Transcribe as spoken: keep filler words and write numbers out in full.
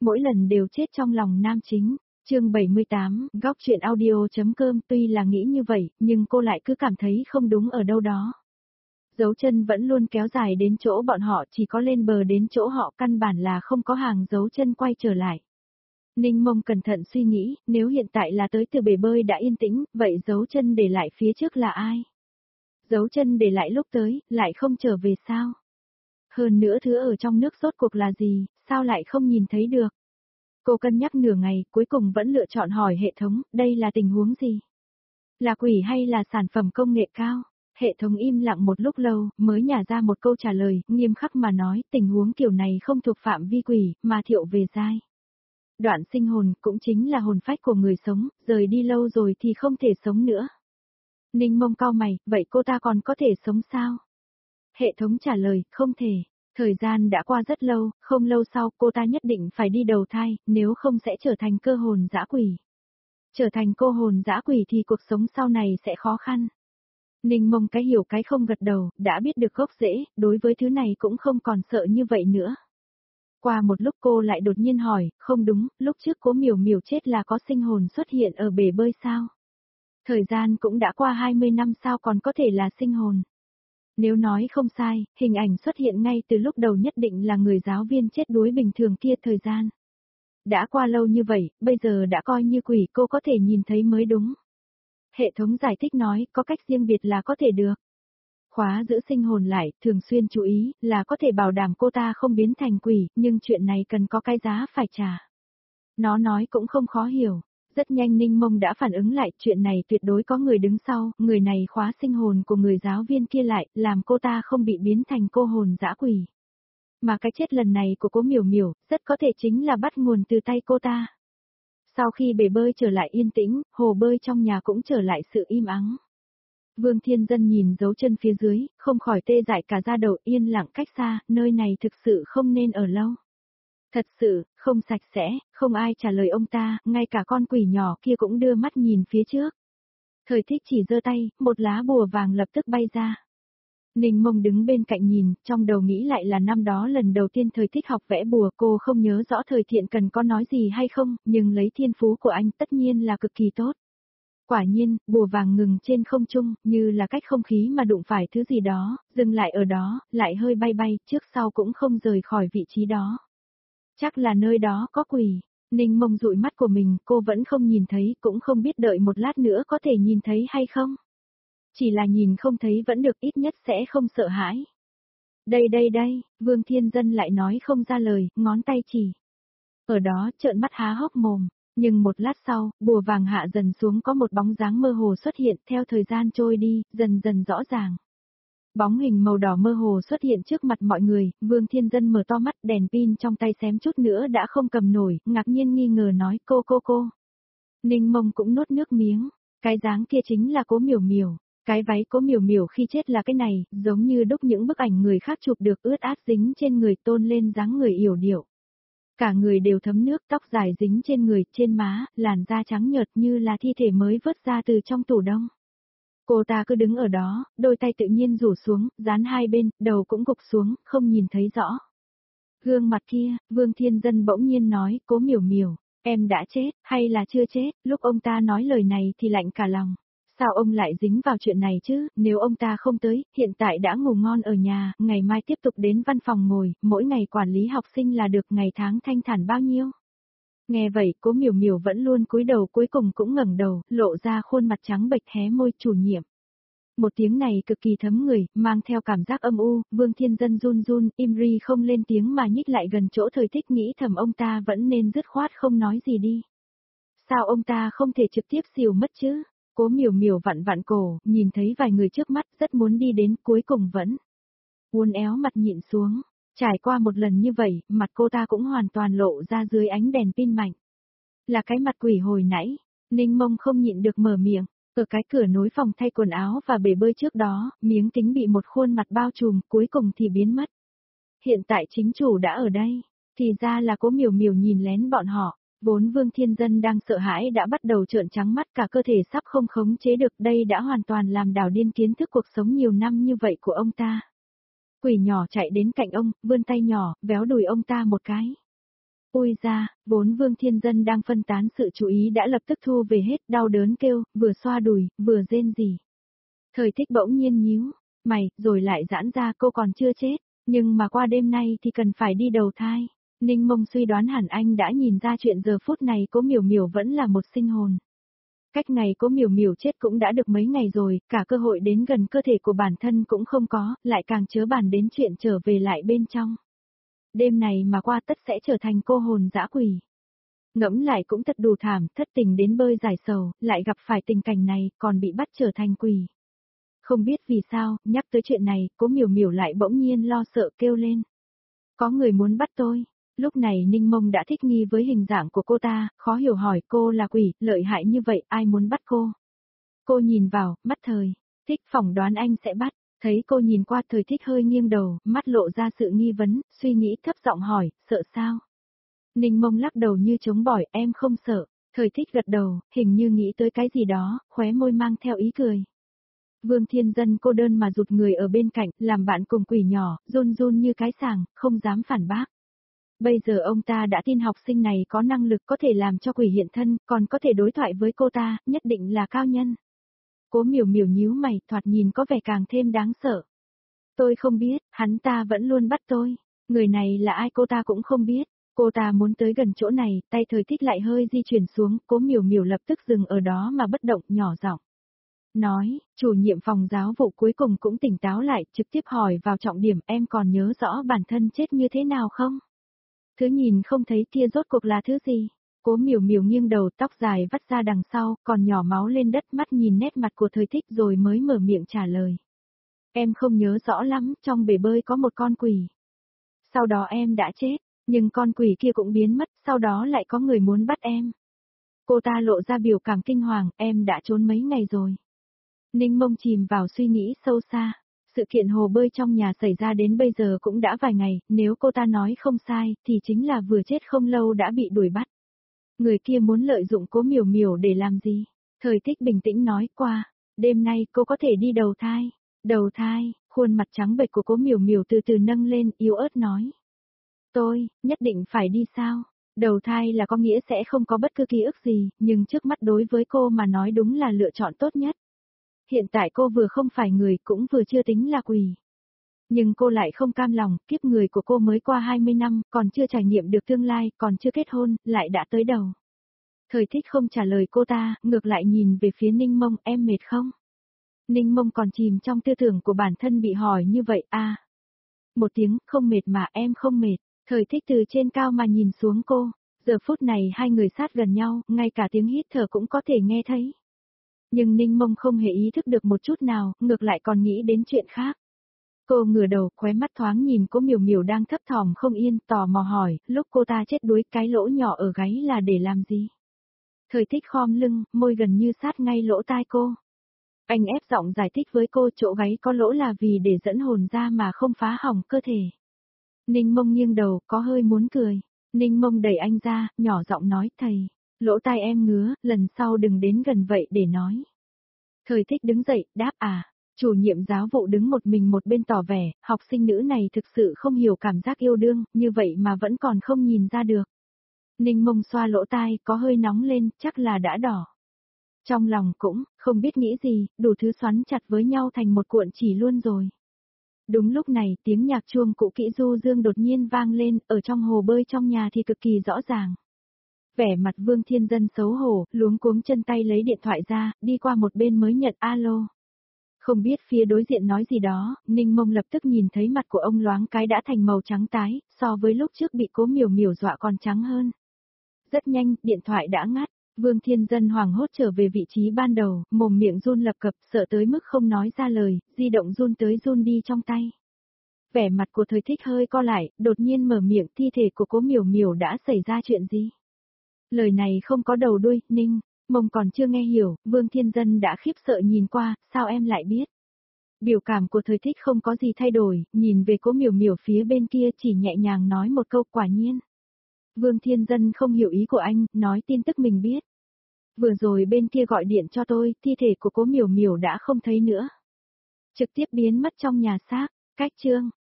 mỗi lần đều chết trong lòng nam chính. Chương bảy mươi tám, góc truyện audio.com. Tuy là nghĩ như vậy, nhưng cô lại cứ cảm thấy không đúng ở đâu đó. Dấu chân vẫn luôn kéo dài đến chỗ bọn họ, chỉ có lên bờ đến chỗ họ căn bản là không có hàng dấu chân quay trở lại. Ninh Mông cẩn thận suy nghĩ, nếu hiện tại là tới từ bể bơi đã yên tĩnh, vậy dấu chân để lại phía trước là ai? Dấu chân để lại lúc tới, lại không trở về sao? Hơn nữa thứ ở trong nước rốt cuộc là gì, sao lại không nhìn thấy được? Cô cân nhắc nửa ngày, cuối cùng vẫn lựa chọn hỏi hệ thống, đây là tình huống gì? Là quỷ hay là sản phẩm công nghệ cao? Hệ thống im lặng một lúc lâu, mới nhả ra một câu trả lời, nghiêm khắc mà nói, tình huống kiểu này không thuộc phạm vi quỷ, mà thiệu về giai. Đoạn sinh hồn cũng chính là hồn phách của người sống, rời đi lâu rồi thì không thể sống nữa. Ninh Mông cau mày, vậy cô ta còn có thể sống sao? Hệ thống trả lời, không thể. Thời gian đã qua rất lâu, không lâu sau cô ta nhất định phải đi đầu thai, nếu không sẽ trở thành cơ hồn dã quỷ. Trở thành cô hồn dã quỷ thì cuộc sống sau này sẽ khó khăn. Ninh Mông cái hiểu cái không gật đầu, đã biết được gốc rễ, đối với thứ này cũng không còn sợ như vậy nữa. Qua một lúc cô lại đột nhiên hỏi, không đúng, lúc trước Cố Miểu Miểu chết là có sinh hồn xuất hiện ở bể bơi sao? Thời gian cũng đã qua hai mươi năm sao còn có thể là sinh hồn? Nếu nói không sai, hình ảnh xuất hiện ngay từ lúc đầu nhất định là người giáo viên chết đuối bình thường kia thời gian. Đã qua lâu như vậy, bây giờ đã coi như quỷ cô có thể nhìn thấy mới đúng. Hệ thống giải thích nói, có cách riêng biệt là có thể được. Khóa giữ sinh hồn lại, thường xuyên chú ý, là có thể bảo đảm cô ta không biến thành quỷ, nhưng chuyện này cần có cái giá phải trả. Nó nói cũng không khó hiểu. Rất nhanh Ninh Mông đã phản ứng lại, chuyện này tuyệt đối có người đứng sau, người này khóa sinh hồn của người giáo viên kia lại, làm cô ta không bị biến thành cô hồn dã quỷ. Mà cái chết lần này của Cố Miểu Miểu, rất có thể chính là bắt nguồn từ tay cô ta. Sau khi bể bơi trở lại yên tĩnh, hồ bơi trong nhà cũng trở lại sự im ắng. Vương Thiên Dân nhìn dấu chân phía dưới, không khỏi tê dại cả da đầu, yên lặng cách xa, nơi này thực sự không nên ở lâu. Thật sự, không sạch sẽ, không ai trả lời ông ta, ngay cả con quỷ nhỏ kia cũng đưa mắt nhìn phía trước. Thời Thích chỉ giơ tay, một lá bùa vàng lập tức bay ra. Ninh Mông đứng bên cạnh nhìn, trong đầu nghĩ lại là năm đó lần đầu tiên Thời Thích học vẽ bùa, cô không nhớ rõ Thời Thiện cần có nói gì hay không, nhưng lấy thiên phú của anh tất nhiên là cực kỳ tốt. Quả nhiên, bùa vàng ngừng trên không trung, như là cách không khí mà đụng phải thứ gì đó, dừng lại ở đó, lại hơi bay bay, trước sau cũng không rời khỏi vị trí đó. Chắc là nơi đó có quỷ. Ninh Mông dụi mắt của mình, cô vẫn không nhìn thấy, cũng không biết đợi một lát nữa có thể nhìn thấy hay không. Chỉ là nhìn không thấy vẫn được, ít nhất sẽ không sợ hãi. Đây đây đây, Vương Thiên Dân lại nói không ra lời, ngón tay chỉ. Ở đó, trợn mắt há hốc mồm. Nhưng một lát sau, bùa vàng hạ dần xuống, có một bóng dáng mơ hồ xuất hiện, theo thời gian trôi đi, dần dần rõ ràng. Bóng hình màu đỏ mơ hồ xuất hiện trước mặt mọi người, Vương Thiên Dân mở to mắt, đèn pin trong tay xém chút nữa đã không cầm nổi, ngạc nhiên nghi ngờ nói cô cô cô. Ninh Mông cũng nuốt nước miếng, cái dáng kia chính là Cố Miểu Miểu, cái váy Cố Miểu Miểu khi chết là cái này, giống như đúc những bức ảnh người khác chụp được ướt át dính trên người tôn lên dáng người yểu điệu. Cả người đều thấm nước, tóc dài dính trên người, trên má, làn da trắng nhợt như là thi thể mới vớt ra từ trong tủ đông. Cô ta cứ đứng ở đó, đôi tay tự nhiên rủ xuống, dán hai bên, đầu cũng gục xuống, không nhìn thấy rõ. Gương mặt kia, Vương Thiên Dân bỗng nhiên nói, Cố Miểu Miểu, em đã chết, hay là chưa chết, lúc ông ta nói lời này thì lạnh cả lòng. Sao ông lại dính vào chuyện này chứ, nếu ông ta không tới, hiện tại đã ngủ ngon ở nhà, ngày mai tiếp tục đến văn phòng ngồi, mỗi ngày quản lý học sinh là được, ngày tháng thanh thản bao nhiêu. Nghe vậy, Cố Miểu Miểu vẫn luôn cúi đầu, cuối cùng cũng ngẩng đầu, lộ ra khuôn mặt trắng bệch, hé môi, chủ nhiệm. Một tiếng này cực kỳ thấm người, mang theo cảm giác âm u, Vương Thiên Dân run run, im ri không lên tiếng mà nhích lại gần chỗ Thời Thích, nghĩ thầm ông ta vẫn nên dứt khoát không nói gì đi. Sao ông ta không thể trực tiếp xỉu mất chứ? Cố Miểu Miểu vặn vặn cổ, nhìn thấy vài người trước mắt, rất muốn đi đến, cuối cùng vẫn uốn éo mặt nhịn xuống. Trải qua một lần như vậy, mặt cô ta cũng hoàn toàn lộ ra dưới ánh đèn pin mạnh. Là cái mặt quỷ hồi nãy. Ninh Mông không nhịn được mở miệng. Ở cái cửa nối phòng thay quần áo và bể bơi trước đó, miếng kính bị một khuôn mặt bao trùm, cuối cùng thì biến mất. Hiện tại chính chủ đã ở đây. Thì ra là Cố Miểu Miểu nhìn lén bọn họ. Vốn Vương Thiên Dân đang sợ hãi đã bắt đầu trợn trắng mắt, cả cơ thể sắp không khống chế được, đây đã hoàn toàn làm đảo điên kiến thức cuộc sống nhiều năm như vậy của ông ta. Quỷ nhỏ chạy đến cạnh ông, vươn tay nhỏ, véo đùi ông ta một cái. Ui ra, vốn Vương Thiên Dân đang phân tán sự chú ý đã lập tức thu về hết, đau đớn kêu, vừa xoa đùi, vừa rên rỉ. Thời Thích bỗng nhiên nhíu mày, rồi lại giãn ra, cô còn chưa chết, nhưng mà qua đêm nay thì cần phải đi đầu thai. Ninh Mông suy đoán hẳn anh đã nhìn ra chuyện giờ phút này Cố Miểu Miểu vẫn là một sinh hồn. Cách ngày Cố Miểu Miểu chết cũng đã được mấy ngày rồi, cả cơ hội đến gần cơ thể của bản thân cũng không có, lại càng chớ bàn đến chuyện trở về lại bên trong. Đêm này mà qua tất sẽ trở thành cô hồn dã quỷ. Ngẫm lại cũng thật đủ thảm, thất tình đến bơi giải sầu, lại gặp phải tình cảnh này, còn bị bắt trở thành quỷ. Không biết vì sao, nhắc tới chuyện này, Cố Miểu Miểu lại bỗng nhiên lo sợ kêu lên. Có người muốn bắt tôi. Lúc này Ninh Mông đã thích nghi với hình dạng của cô ta, khó hiểu hỏi cô là quỷ, lợi hại như vậy, ai muốn bắt cô? Cô nhìn vào, mắt Thời Thích phỏng đoán anh sẽ bắt, thấy cô nhìn qua Thời Thích hơi nghiêng đầu, mắt lộ ra sự nghi vấn, suy nghĩ thấp giọng hỏi, sợ sao? Ninh Mông lắc đầu như chống bỏi, em không sợ. Thời Thích gật đầu, hình như nghĩ tới cái gì đó, khóe môi mang theo ý cười. Vương Thiên Dân cô đơn mà rụt người ở bên cạnh, làm bạn cùng quỷ nhỏ, run run như cái sàng, không dám phản bác. Bây giờ ông ta đã tin học sinh này có năng lực có thể làm cho quỷ hiện thân, còn có thể đối thoại với cô ta, nhất định là cao nhân. Cố Miểu Miểu nhíu mày, thoạt nhìn có vẻ càng thêm đáng sợ. Tôi không biết, hắn ta vẫn luôn bắt tôi. Người này là ai cô ta cũng không biết. Cô ta muốn tới gần chỗ này, tay Thời Thích lại hơi di chuyển xuống, Cố Miểu Miểu lập tức dừng ở đó mà bất động, nhỏ giọng nói, chủ nhiệm phòng giáo vụ cuối cùng cũng tỉnh táo lại, trực tiếp hỏi vào trọng điểm, em còn nhớ rõ bản thân chết như thế nào không? Thứ nhìn không thấy kia rốt cuộc là thứ gì? Cố Miểu Miểu nghiêng đầu, tóc dài vắt ra đằng sau, còn nhỏ máu lên đất, mắt nhìn nét mặt của Thời Thích rồi mới mở miệng trả lời. Em không nhớ rõ lắm, trong bể bơi có một con quỷ. Sau đó em đã chết, nhưng con quỷ kia cũng biến mất, sau đó lại có người muốn bắt em. Cô ta lộ ra biểu cảm kinh hoàng, em đã trốn mấy ngày rồi. Ninh Mông chìm vào suy nghĩ sâu xa. Sự kiện hồ bơi trong nhà xảy ra đến bây giờ cũng đã vài ngày, nếu cô ta nói không sai, thì chính là vừa chết không lâu đã bị đuổi bắt. Người kia muốn lợi dụng Cố Miểu Miểu để làm gì? Thời Thích bình tĩnh nói qua, đêm nay cô có thể đi đầu thai. Đầu thai, khuôn mặt trắng bệch của Cố Miểu Miểu từ từ nâng lên, yếu ớt nói. Tôi, nhất định phải đi sao? Đầu thai là có nghĩa sẽ không có bất cứ ký ức gì, nhưng trước mắt đối với cô mà nói đúng là lựa chọn tốt nhất. Hiện tại cô vừa không phải người cũng vừa chưa tính là quỷ. Nhưng cô lại không cam lòng, kiếp người của cô mới qua hai mươi năm, còn chưa trải nghiệm được tương lai, còn chưa kết hôn, lại đã tới đầu. Thời Thích không trả lời cô ta, ngược lại nhìn về phía Ninh Mông, em mệt không? Ninh Mông còn chìm trong tư tưởng của bản thân bị hỏi như vậy, à. Một tiếng, không mệt mà em không mệt. Thời Thích từ trên cao mà nhìn xuống cô, giờ phút này hai người sát gần nhau, ngay cả tiếng hít thở cũng có thể nghe thấy. Nhưng Ninh Mông không hề ý thức được một chút nào, ngược lại còn nghĩ đến chuyện khác. Cô ngửa đầu, khóe mắt thoáng nhìn Cố Miểu Miểu đang thấp thỏm không yên, tò mò hỏi, lúc cô ta chết đuối cái lỗ nhỏ ở gáy là để làm gì? Thời Thích khom lưng, môi gần như sát ngay lỗ tai cô. Anh ép giọng giải thích với cô, chỗ gáy có lỗ là vì để dẫn hồn ra mà không phá hỏng cơ thể. Ninh Mông nghiêng đầu, có hơi muốn cười. Ninh Mông đẩy anh ra, nhỏ giọng nói, thầy, lỗ tai em ngứa, lần sau đừng đến gần vậy để nói. Thời Thích đứng dậy, đáp à. Chủ nhiệm giáo vụ đứng một mình một bên tỏ vẻ, học sinh nữ này thực sự không hiểu cảm giác yêu đương, như vậy mà vẫn còn không nhìn ra được. Ninh Mông xoa lỗ tai, có hơi nóng lên, chắc là đã đỏ. Trong lòng cũng, không biết nghĩ gì, đủ thứ xoắn chặt với nhau thành một cuộn chỉ luôn rồi. Đúng lúc này, tiếng nhạc chuông cũ kỹ du dương đột nhiên vang lên, ở trong hồ bơi trong nhà thì cực kỳ rõ ràng. Vẻ mặt Vương Thiên Dân xấu hổ, luống cuống chân tay lấy điện thoại ra, đi qua một bên mới nhận alo. Không biết phía đối diện nói gì đó, Ninh Mông lập tức nhìn thấy mặt của ông loáng cái đã thành màu trắng tái, so với lúc trước bị Cố Miểu Miểu dọa còn trắng hơn. Rất nhanh, điện thoại đã ngắt, Vương Thiên Dân hoảng hốt trở về vị trí ban đầu, mồm miệng run lập cập, sợ tới mức không nói ra lời, di động run tới run đi trong tay. Vẻ mặt của Thời Thích hơi co lại, đột nhiên mở miệng, thi thể của Cố Miểu Miểu đã xảy ra chuyện gì? Lời này không có đầu đuôi, Ninh Mông còn chưa nghe hiểu, Vương Thiên Dân đã khiếp sợ nhìn qua, sao em lại biết? Biểu cảm của Thời Thích không có gì thay đổi, nhìn về Cố Miểu Miểu phía bên kia chỉ nhẹ nhàng nói một câu quả nhiên. Vương Thiên Dân không hiểu ý của anh, nói tin tức mình biết. Vừa rồi bên kia gọi điện cho tôi, thi thể của Cố Miểu Miểu đã không thấy nữa. Trực tiếp biến mất trong nhà xác, cách chương.